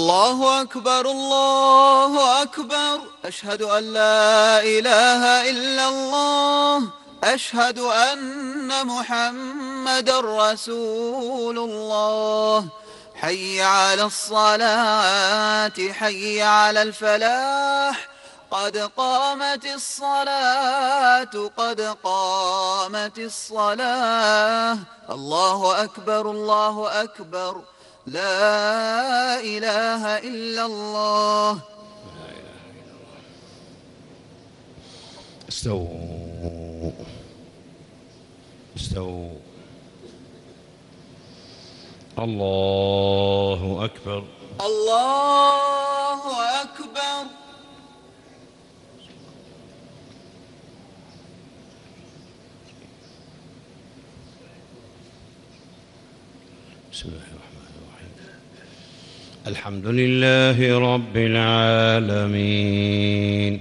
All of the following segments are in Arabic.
الله أكبر الله أكبر، أشهد أن لا إله إلا الله، أشهد أن محمدا رسول الله. حي على الصلاة حي على الفلاح، قد قامت الصلاة قد قامت الصلاة. الله أكبر الله أكبر، لا إله إلا الله. استووا استووا. الله أكبر الله أكبر. بسم الله الرحمن الرحيم. الحمد لله رب العالمين،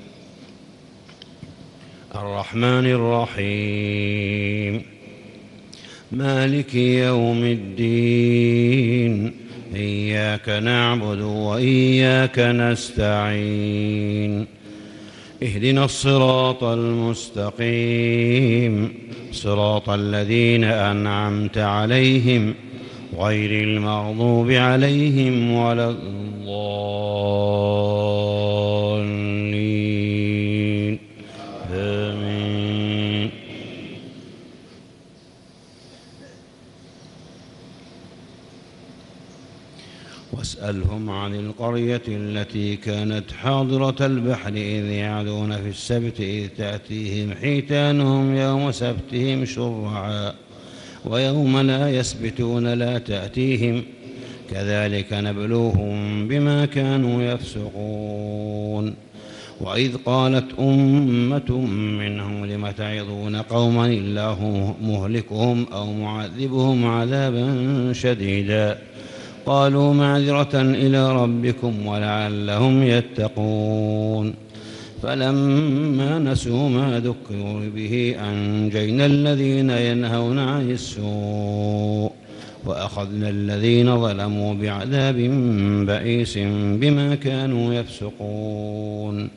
الرحمن الرحيم، مالك يوم الدين. إياك نعبد وإياك نستعين، اهدنا الصراط المستقيم، صراط الذين أنعمت عليهم غير المغضوب عليهم ولا الضالين. آمين. واسألهم عن القرية التي كانت حاضرة البحر إذ يعدون في السبت إذ تأتيهم حيتانهم يوم سبتهم شرعا ويوم لا يسبتون لا تأتيهم، كذلك نبلوهم بما كانوا يفسقون. وإذ قالت أمة منهم لم تعظون قوما الله مهلكهم أو معذبهم عذابا شديدا، قالوا معذرة إلى ربكم ولعلهم يتقون. فلما نسوا ما ذكروا به أنجينا الذين ينهون عن السوء وأخذنا الذين ظلموا بعذاب بئيس بما كانوا يفسقون.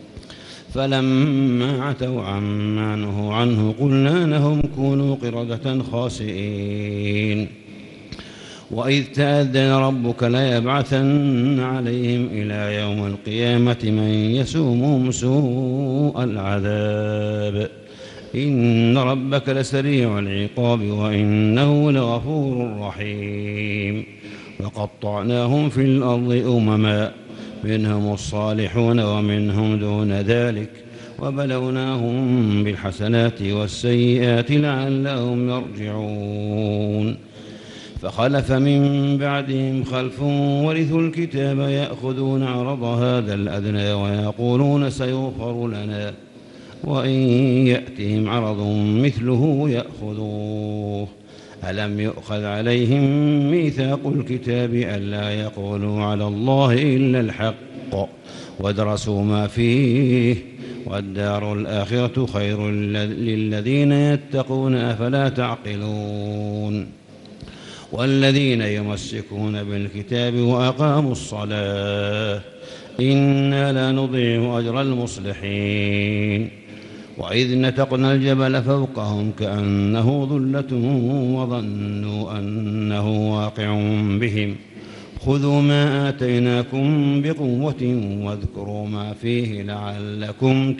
فلما عتوا عما نهوا عنه قلنا لهم كونوا قردة خاسئين. وإذ تأذن ربك ليبعثن عليهم إلى يوم القيامة من يسومهم سوء العذاب، إن ربك لسريع العقاب وإنه لغفور رحيم. وقطعناهم في الأرض أمما منهم الصالحون ومنهم دون ذلك وبلوناهم بالحسنات والسيئات لعلهم يرجعون. فخلف من بعدهم خلف ورثوا الكتاب يأخذون عرض هذا الأدنى ويقولون سيغفر لنا وإن يأتهم عرض مثله يأخذوه. ألم يؤخذ عليهم ميثاق الكتاب ألا يقولوا على الله إلا الحق ودرسوا ما فيه والدار الآخرة خير للذين يتقون أفلا تعقلون. والذين يمسكون بالكتاب وأقاموا الصلاة إنا لا نضيع أجر المصلحين. وإذ نتقنا الجبل فوقهم كأنه ظلة وظنوا أنه واقع بهم خذوا ما آتيناكم بقوة واذكروا ما فيه لعلكم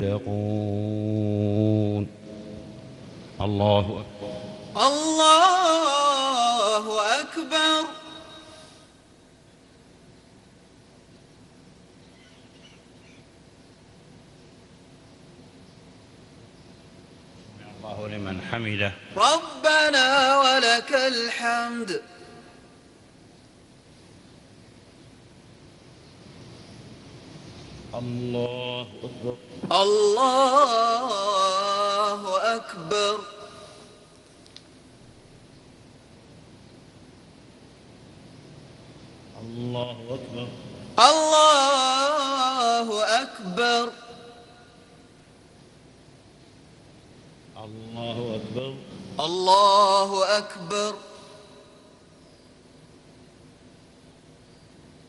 تتقون. الله أكبر الله أكبر. الله لمن حمده. ربنا ولك الحمد. الله أكبر الله أكبر. الله أكبر الله أكبر. الله أكبر الله أكبر.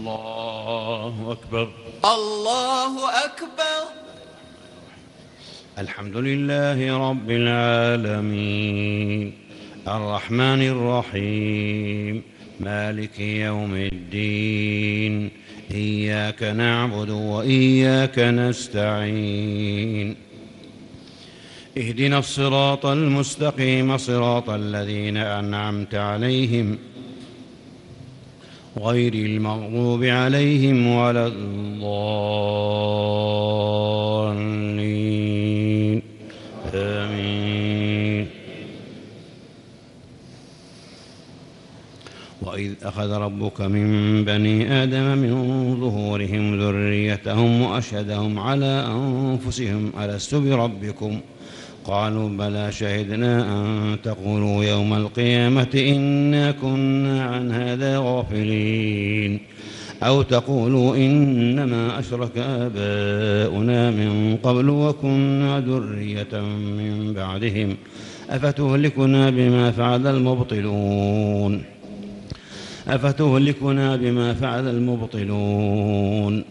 الله أكبر. الله أكبر. الحمد لله رب العالمين الرحمن الرحيم مالك يوم الدين إياك نعبد وإياك نستعين اهدنا الصراط المستقيم صراط الذين أنعمت عليهم غير المغضوب عليهم ولا الضالين آمين. وإذ أخذ ربك من بني آدم من ظهورهم ذريتهم وأشهدهم على أنفسهم ألست بربكم قالوا بلى شهدنا أن تقولوا يوم القيامة إنا كنا عن هذا غافلين أو تقولوا إنما أشرك آباؤنا من قبل وكنا ذرية من بعدهم أفتهلكنا بما فعل المبطلون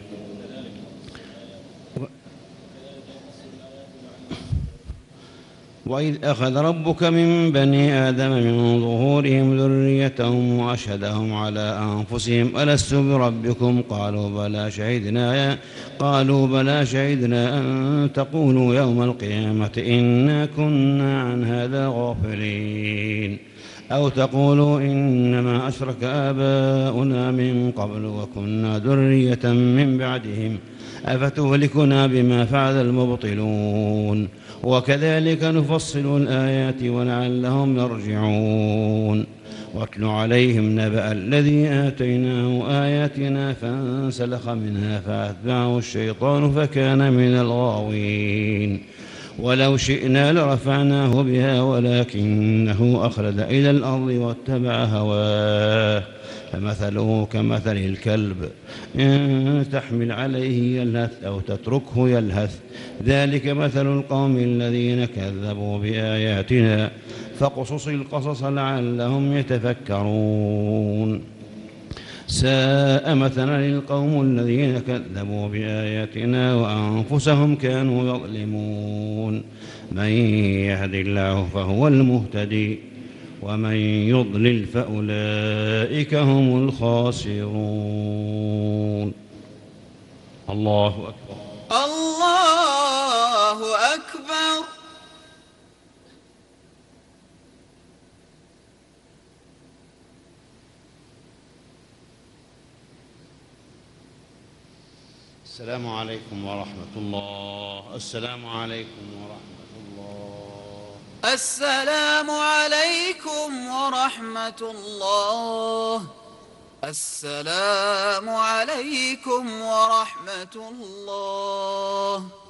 وإذ أخذ ربك من بني آدم من ظهورهم ذريتهم وأشهدهم على أنفسهم ألست بربكم قالوا بلى شهدنا أن تقولوا يوم القيامة إنا كنا عن هذا غافلين أو تقولوا إنما أشرك آباؤنا من قبل وكنا ذرية من بعدهم أفتهلكنا بما فعل المبطلون وكذلك نفصل الآيات ولعلهم يرجعون واتل عليهم نبأ الذي آتيناه آياتنا فانسلخ منها فأتبعه الشيطان فكان من الغاوين ولو شئنا لرفعناه بها ولكنه أخلد إلى الأرض واتبع هواه فمثله كمثل الكلب إن تحمل عليه يلهث أو تتركه يلهث ذلك مثل القوم الذين كذبوا بآياتنا فاقصص القصص لعلهم يتفكرون ساء مثلا للقوم الذين كذبوا بآياتنا وأنفسهم كانوا يظلمون من يهد الله فهو المهتدي ومن يضلل فأولئك هم الخاسرون. الله أكبر. الله أكبر. السلام عليكم ورحمة الله. السلام عليكم ورحمة الله. السلام عليكم ورحمة الله. السلام عليكم ورحمة الله.